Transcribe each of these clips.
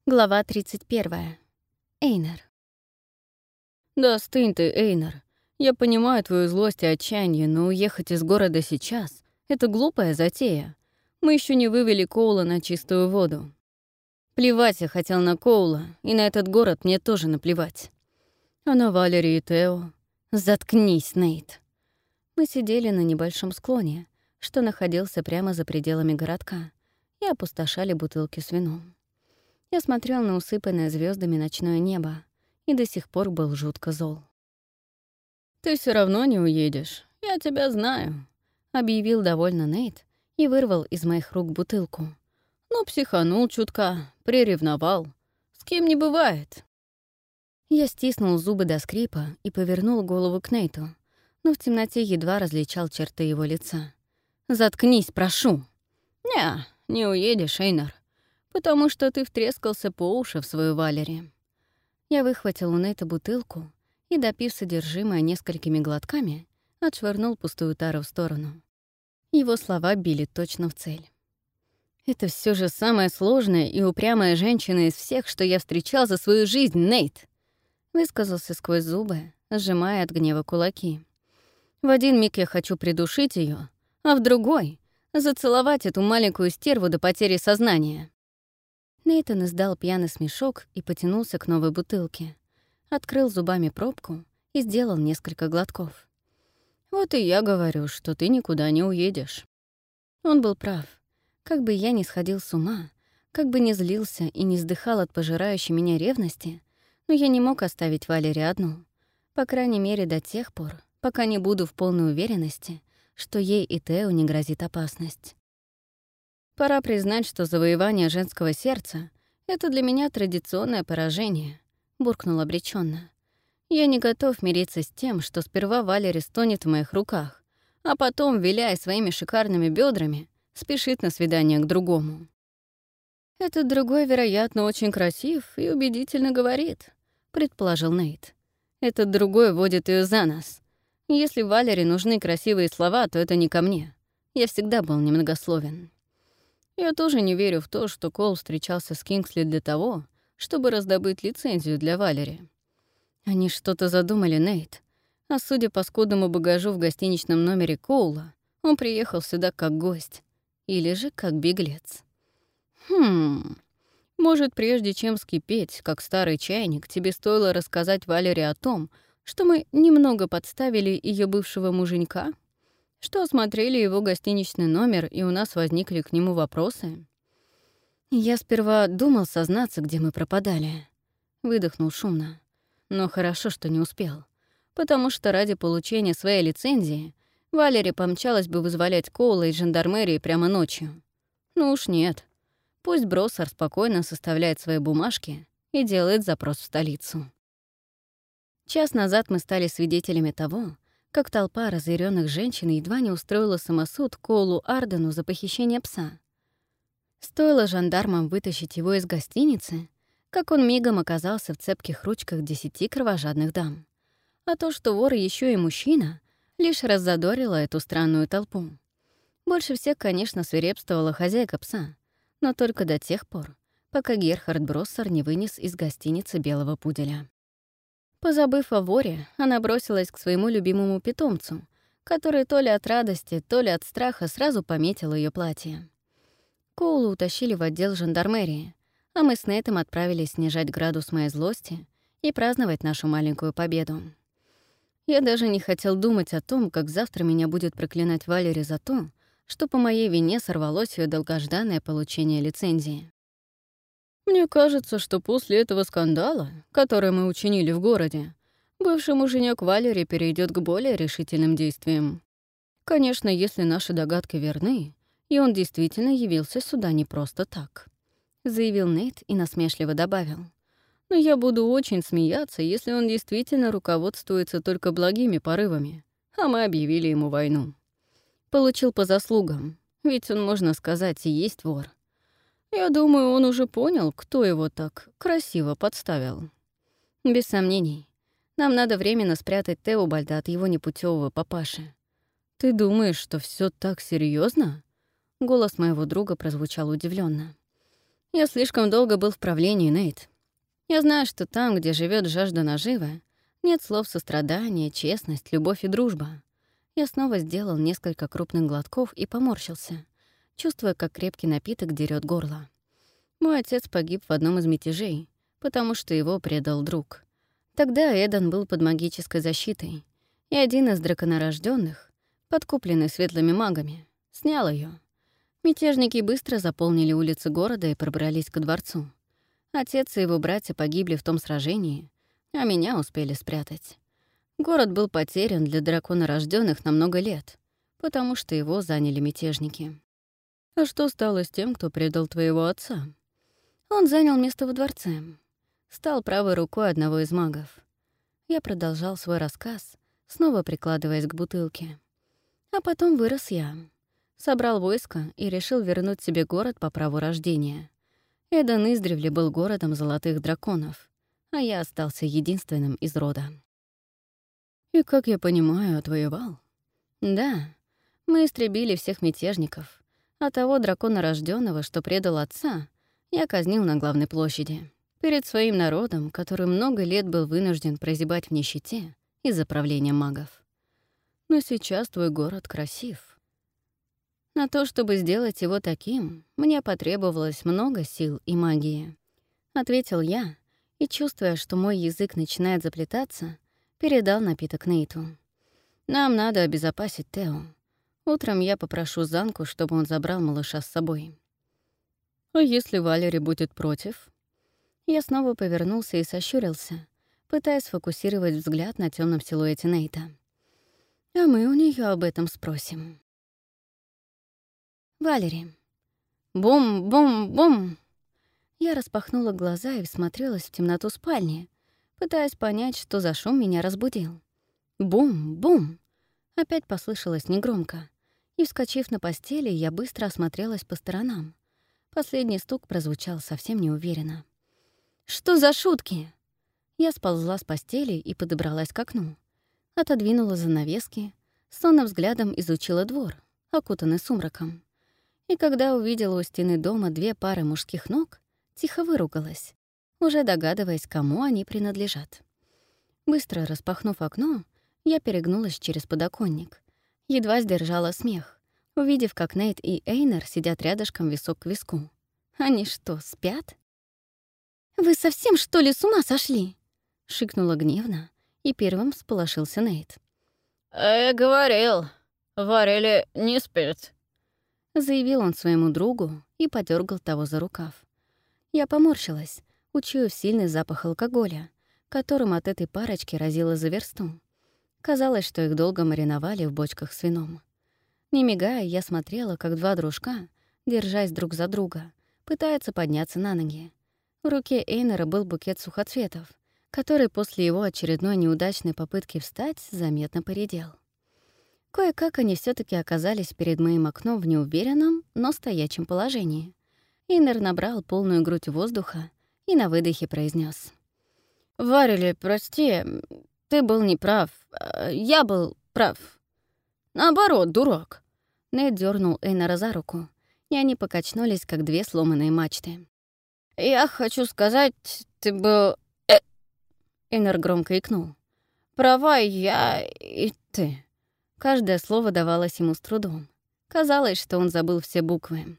Глава 31. Эйнар. «Да остынь ты, Эйнар. Я понимаю твою злость и отчаяние, но уехать из города сейчас — это глупая затея. Мы еще не вывели Коула на чистую воду. Плевать я хотел на Коула, и на этот город мне тоже наплевать. А на Валери и Тео? Заткнись, Нейт». Мы сидели на небольшом склоне, что находился прямо за пределами городка, и опустошали бутылки с вином. Я смотрел на усыпанное звездами ночное небо и до сих пор был жутко зол. «Ты все равно не уедешь. Я тебя знаю», — объявил довольно Нейт и вырвал из моих рук бутылку. «Ну, психанул чутка, приревновал. С кем не бывает». Я стиснул зубы до скрипа и повернул голову к Нейту, но в темноте едва различал черты его лица. «Заткнись, прошу!» Не уедешь, Эйнар, потому что ты втрескался по уши в свою Валери». Я выхватил у Нейта бутылку и, допив содержимое несколькими глотками, отшвырнул пустую тару в сторону. Его слова били точно в цель. «Это все же самая сложная и упрямая женщина из всех, что я встречал за свою жизнь, Нейт!» Высказался сквозь зубы, сжимая от гнева кулаки. «В один миг я хочу придушить ее, а в другой — зацеловать эту маленькую стерву до потери сознания». Нейтан издал пьяный смешок и потянулся к новой бутылке. Открыл зубами пробку и сделал несколько глотков. «Вот и я говорю, что ты никуда не уедешь». Он был прав. Как бы я ни сходил с ума, как бы ни злился и не вздыхал от пожирающей меня ревности, но я не мог оставить Валери одну. По крайней мере, до тех пор, пока не буду в полной уверенности, что ей и Тео не грозит опасность. Пора признать, что завоевание женского сердца — это для меня традиционное поражение, — буркнул обреченно. Я не готов мириться с тем, что сперва Валери стонет в моих руках, а потом, виляя своими шикарными бедрами, спешит на свидание к другому. «Этот другой, вероятно, очень красив и убедительно говорит», — предположил Нейт. «Этот другой водит ее за нос. Если Валери нужны красивые слова, то это не ко мне. Я всегда был немногословен». Я тоже не верю в то, что Коул встречался с Кингсли для того, чтобы раздобыть лицензию для Валери. Они что-то задумали, Нейт. А судя по скудному багажу в гостиничном номере Коула, он приехал сюда как гость. Или же как беглец. Может, прежде чем вскипеть, как старый чайник, тебе стоило рассказать Валери о том, что мы немного подставили ее бывшего муженька? Что осмотрели его гостиничный номер, и у нас возникли к нему вопросы? Я сперва думал сознаться, где мы пропадали. Выдохнул шумно. Но хорошо, что не успел. Потому что ради получения своей лицензии Валери помчалась бы вызволять Коула из жандармерии прямо ночью. Ну уж нет. Пусть Броссар спокойно составляет свои бумажки и делает запрос в столицу. Час назад мы стали свидетелями того, как толпа разъяренных женщин едва не устроила самосуд Коулу Ардену за похищение пса. Стоило жандармам вытащить его из гостиницы, как он мигом оказался в цепких ручках 10 кровожадных дам. А то, что вор еще и мужчина, лишь раззадорило эту странную толпу. Больше всех, конечно, свирепствовала хозяйка пса, но только до тех пор, пока Герхард Броссар не вынес из гостиницы белого пуделя. Позабыв о воре, она бросилась к своему любимому питомцу, который то ли от радости, то ли от страха сразу пометил ее платье. Коула утащили в отдел жандармерии, а мы с Нейтом отправились снижать градус моей злости и праздновать нашу маленькую победу. Я даже не хотел думать о том, как завтра меня будет проклинать Валери за то, что по моей вине сорвалось ее долгожданное получение лицензии. Мне кажется, что после этого скандала, который мы учинили в городе, бывший муженек Валери перейдет к более решительным действиям. Конечно, если наши догадки верны, и он действительно явился сюда не просто так, заявил Нейт и насмешливо добавил. Но я буду очень смеяться, если он действительно руководствуется только благими порывами, а мы объявили ему войну. Получил по заслугам, ведь он, можно сказать, и есть вор. Я думаю, он уже понял, кто его так красиво подставил. Без сомнений. Нам надо временно спрятать Теобальда от его непутевого папаши. Ты думаешь, что все так серьезно? Голос моего друга прозвучал удивленно. Я слишком долго был в правлении, Нейт. Я знаю, что там, где живет жажда наживы, нет слов сострадания, честность, любовь и дружба. Я снова сделал несколько крупных глотков и поморщился, чувствуя, как крепкий напиток дерет горло. Мой отец погиб в одном из мятежей, потому что его предал друг. Тогда Эдан был под магической защитой, и один из драконорожденных, подкупленный светлыми магами, снял ее. Мятежники быстро заполнили улицы города и пробрались ко дворцу. Отец и его братья погибли в том сражении, а меня успели спрятать. Город был потерян для драконорожденных на много лет, потому что его заняли мятежники. А что стало с тем, кто предал твоего отца? Он занял место во дворце. Стал правой рукой одного из магов. Я продолжал свой рассказ, снова прикладываясь к бутылке. А потом вырос я. Собрал войско и решил вернуть себе город по праву рождения. Эдан издревле был городом золотых драконов, а я остался единственным из рода. И, как я понимаю, отвоевал? Да, мы истребили всех мятежников, а того дракона рожденного, что предал отца, я казнил на главной площади, перед своим народом, который много лет был вынужден прозябать в нищете из-за правления магов. Но сейчас твой город красив. На то, чтобы сделать его таким, мне потребовалось много сил и магии. Ответил я, и, чувствуя, что мой язык начинает заплетаться, передал напиток Нейту. Нам надо обезопасить Тео. Утром я попрошу Занку, чтобы он забрал малыша с собой. А если Валери будет против? Я снова повернулся и сощурился, пытаясь сфокусировать взгляд на темном силуэте Нейта. А мы у нее об этом спросим. Валери. Бум-бум-бум! Я распахнула глаза и всмотрелась в темноту спальни, пытаясь понять, что за шум меня разбудил. Бум-бум! Опять послышалось негромко, и, вскочив на постели, я быстро осмотрелась по сторонам. Последний стук прозвучал совсем неуверенно. «Что за шутки?» Я сползла с постели и подобралась к окну. Отодвинула занавески, сонным взглядом изучила двор, окутанный сумраком. И когда увидела у стены дома две пары мужских ног, тихо выругалась, уже догадываясь, кому они принадлежат. Быстро распахнув окно, я перегнулась через подоконник. Едва сдержала смех, увидев, как Нейт и Эйнер сидят рядышком висок к виску. Они что, спят? «Вы совсем, что ли, с ума сошли?» — шикнула гневно, и первым всполошился Нейт. Говорил, Варели не спит», — заявил он своему другу и подергал того за рукав. Я поморщилась, учуяв сильный запах алкоголя, которым от этой парочки разило за версту. Казалось, что их долго мариновали в бочках с вином. Не мигая, я смотрела, как два дружка, держась друг за друга, пытаются подняться на ноги. В руке Эйнера был букет сухоцветов, который после его очередной неудачной попытки встать заметно поредел. Кое-как они все таки оказались перед моим окном в неуверенном, но стоячем положении. Эйнер набрал полную грудь воздуха и на выдохе произнес: «Варели, прости, ты был неправ. Я был прав. Наоборот, дурак». Нейт дернул Эйнера за руку, и они покачнулись, как две сломанные мачты. «Я хочу сказать, ты был...» Эйнер громко икнул. «Права я и ты». Каждое слово давалось ему с трудом. Казалось, что он забыл все буквы.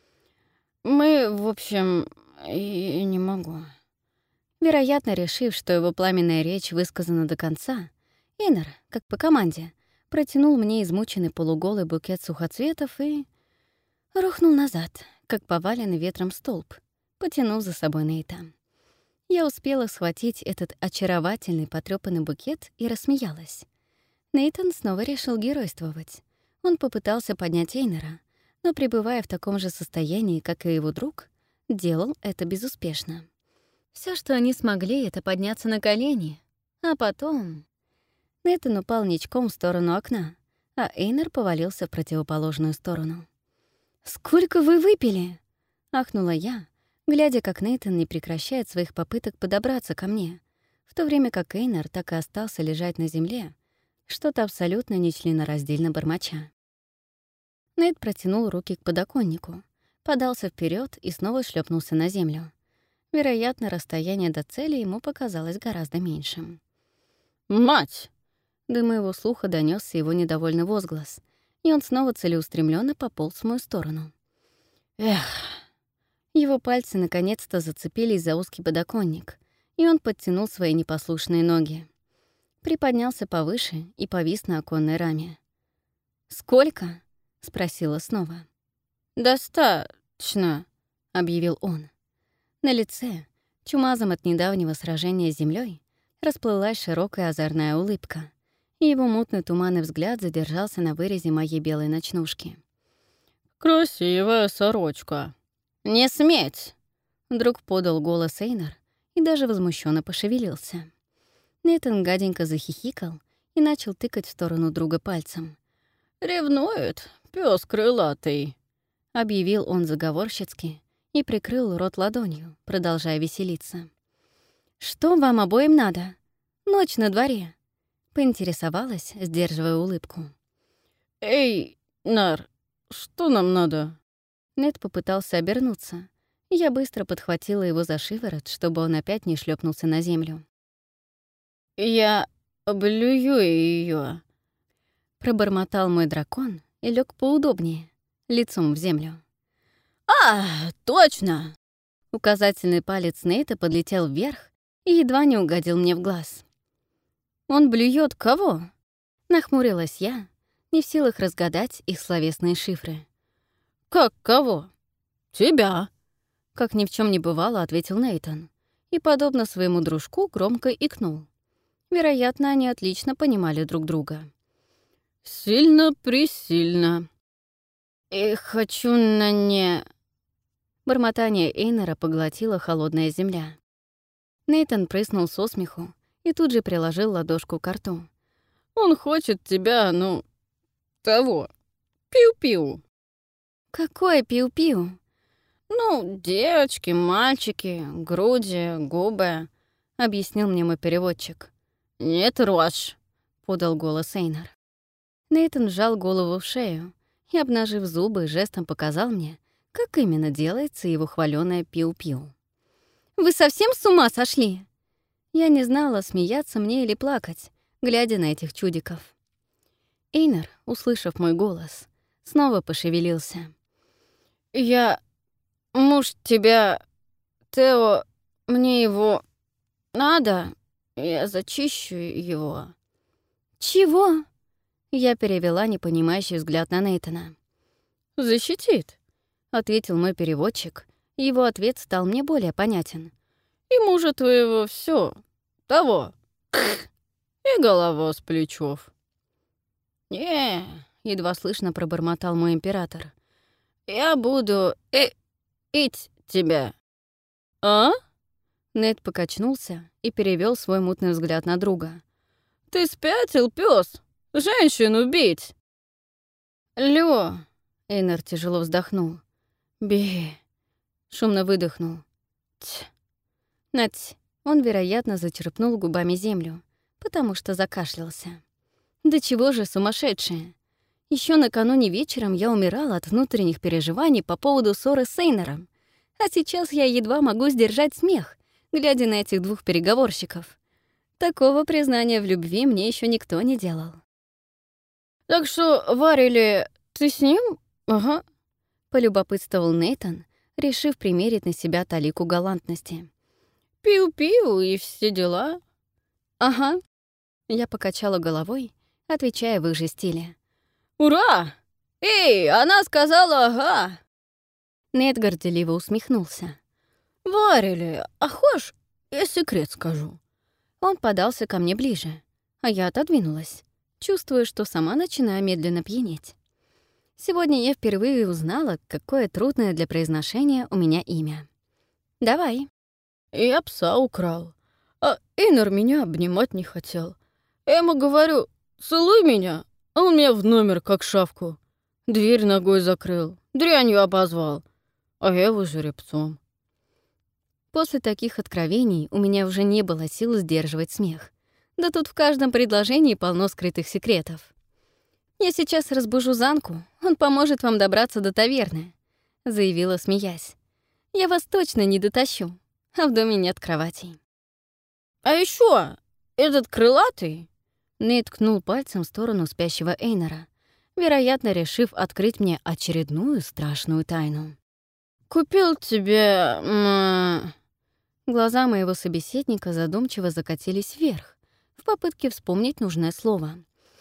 «Мы, в общем, и не могу». Вероятно, решив, что его пламенная речь высказана до конца, Эйнер, как по команде, протянул мне измученный полуголый букет сухоцветов и рухнул назад, как поваленный ветром столб, потянув за собой Нейта. Я успела схватить этот очаровательный потрёпанный букет и рассмеялась. Нейтан снова решил геройствовать. Он попытался поднять Эйнера, но, пребывая в таком же состоянии, как и его друг, делал это безуспешно. Все, что они смогли, — это подняться на колени. А потом... Нейтан упал ничком в сторону окна, а Эйнер повалился в противоположную сторону. «Сколько вы выпили?» — ахнула я, глядя, как Нейтан не прекращает своих попыток подобраться ко мне, в то время как Эйнер так и остался лежать на земле, что-то абсолютно нечленораздельно бормоча. Нейт протянул руки к подоконнику, подался вперед и снова шлепнулся на землю. Вероятно, расстояние до цели ему показалось гораздо меньшим. «Мать!» До моего слуха донесся его недовольный возглас, и он снова целеустремленно пополз в мою сторону. «Эх!» Его пальцы наконец-то зацепились за узкий подоконник, и он подтянул свои непослушные ноги. Приподнялся повыше и повис на оконной раме. «Сколько?» — спросила снова. «Достаточно», — объявил он. На лице, чумазом от недавнего сражения с землей, расплылась широкая озорная улыбка, и его мутный туманный взгляд задержался на вырезе моей белой ночнушки. «Красивая сорочка». «Не сметь!» — вдруг подал голос Эйнар и даже возмущенно пошевелился. Нейтан гаденько захихикал и начал тыкать в сторону друга пальцем. «Ревнует, пёс крылатый», — объявил он заговорщицки и прикрыл рот ладонью, продолжая веселиться. «Что вам обоим надо? Ночь на дворе», — поинтересовалась, сдерживая улыбку. «Эй, Нар, что нам надо?» Нед попытался обернуться, и я быстро подхватила его за шиворот, чтобы он опять не шлепнулся на землю. «Я облюю её», — пробормотал мой дракон и лег поудобнее, лицом в землю. «А, точно!» Указательный палец Нейта подлетел вверх и едва не угодил мне в глаз. «Он блюет кого?» — нахмурилась я, не в силах разгадать их словесные шифры. «Как кого?» «Тебя!» — как ни в чем не бывало, ответил Нейтан и, подобно своему дружку, громко икнул. Вероятно, они отлично понимали друг друга. «Сильно-пресильно». «И хочу на не...» Бормотание Эйнера поглотила холодная земля. Нейтан прыснул со смеху и тут же приложил ладошку к рту. «Он хочет тебя, того. Пиу-пиу». «Какое пиу-пиу?» Девочки, мальчики, груди, губы», — объяснил мне мой переводчик. «Не трожь», — подал голос Эйнар. Нейтан сжал голову в шею и, обнажив зубы, жестом показал мне, как именно делается его хвалёное пиу-пиу. «Вы совсем с ума сошли?» Я не знала, смеяться мне или плакать, глядя на этих чудиков. Эйнар, услышав мой голос, снова пошевелился. «Я... муж тебя... Тео... мне его... надо... я зачищу его». «Чего?» Я перевела непонимающий взгляд на Нейтана. «Защитит», — ответил мой переводчик, и его ответ стал мне более понятен. «И мужа твоего все того. И голова с плечов». «Не», — едва слышно пробормотал мой император. «Я буду ить тебя». «А?» Нед покачнулся и перевел свой мутный взгляд на друга. «Ты спятил, пёс? Женщину бить!» «Лё!» — Эйнар тяжело вздохнул. «Би!» — шумно выдохнул. «Ть!» «Нать!» Он, вероятно, зачерпнул губами землю, потому что закашлялся. «Да чего же сумасшедшие! Еще накануне вечером я умирала от внутренних переживаний по поводу ссоры с Эйнаром, а сейчас я едва могу сдержать смех, глядя на этих двух переговорщиков. Такого признания в любви мне еще никто не делал». «Так что, варили, ты с ним? Ага», — полюбопытствовал Нейтан, решив примерить на себя талику галантности. «Пиу-пиу и все дела». «Ага», — я покачала головой, отвечая в их же стиле. «Ура! Эй, она сказала ага!» Нейт горделиво усмехнулся. «Варили, а хошь, я секрет скажу». Он подался ко мне ближе, а я отодвинулась, чувствуя, что сама начинаю медленно пьянеть. Сегодня я впервые узнала, какое трудное для произношения у меня имя. «Давай». Я пса украл, а Эйнар меня обнимать не хотел. Я ему говорю, целуй меня, а он меня в номер, как шавку. Дверь ногой закрыл, дрянью обозвал, а я его жеребцом. После таких откровений у меня уже не было сил сдерживать смех. Да тут в каждом предложении полно скрытых секретов. «Я сейчас разбужу Занку, он поможет вам добраться до таверны», — заявила, смеясь. «Я вас точно не дотащу, а в доме нет кроватей». «А еще этот крылатый...» Нейт ткнул пальцем в сторону спящего Эйнора, вероятно, решив открыть мне очередную страшную тайну. «Купил тебе... Глаза моего собеседника задумчиво закатились вверх, в попытке вспомнить нужное слово.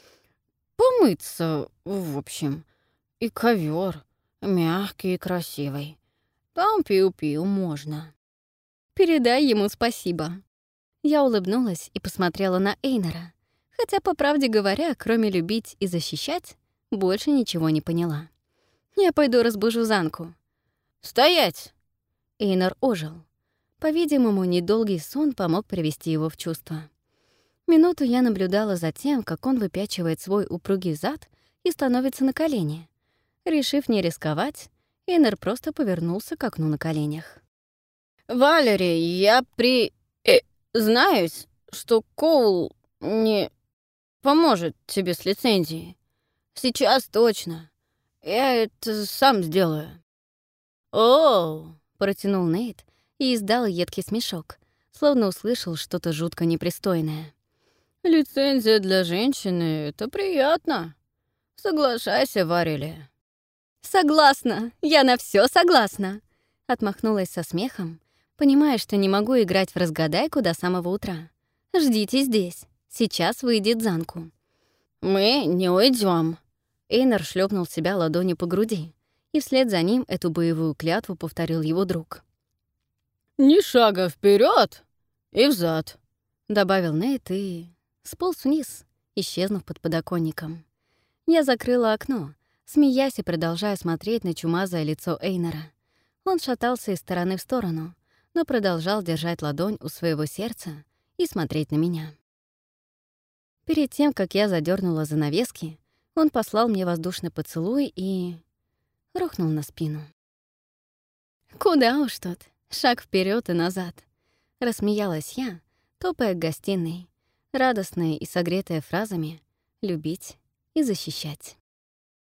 помыться, в общем, и ковер мягкий и красивый. Там пиу-пиу можно». «Передай ему спасибо». Я улыбнулась и посмотрела на Эйнора, хотя, по правде говоря, кроме любить и защищать, больше ничего не поняла. «Я пойду разбужу Занку». «Стоять!» Эйнор ожил. По-видимому, недолгий сон помог привести его в чувство. Минуту я наблюдала за тем, как он выпячивает свой упругий зад и становится на колени. Решив не рисковать, Эйнор просто повернулся к окну на коленях. «Валери, я знаюсь, что Коул не поможет тебе с лицензией. Сейчас точно. Я это сам сделаю». «Оу!» — протянул Нейт и издал едкий смешок, словно услышал что-то жутко непристойное. «Лицензия для женщины — это приятно. Соглашайся, Варели». «Согласна! Я на все согласна!» — отмахнулась со смехом, понимая, что не могу играть в разгадайку до самого утра. «Ждите здесь. Сейчас выйдет Занку». «Мы не уйдем. Эйнор шлепнул себя ладонью по груди, и вслед за ним эту боевую клятву повторил его друг. «Ни шага вперед и взад», — добавил Нейт и сполз вниз, исчезнув под подоконником. Я закрыла окно, смеясь и продолжая смотреть на чумазое лицо Эйнора. Он шатался из стороны в сторону, но продолжал держать ладонь у своего сердца и смотреть на меня. Перед тем, как я задернула занавески, он послал мне воздушный поцелуй и рухнул на спину. «Куда уж тут, шаг вперед и назад», — рассмеялась я, топая к гостиной, радостная и согретая фразами «любить» и «защищать».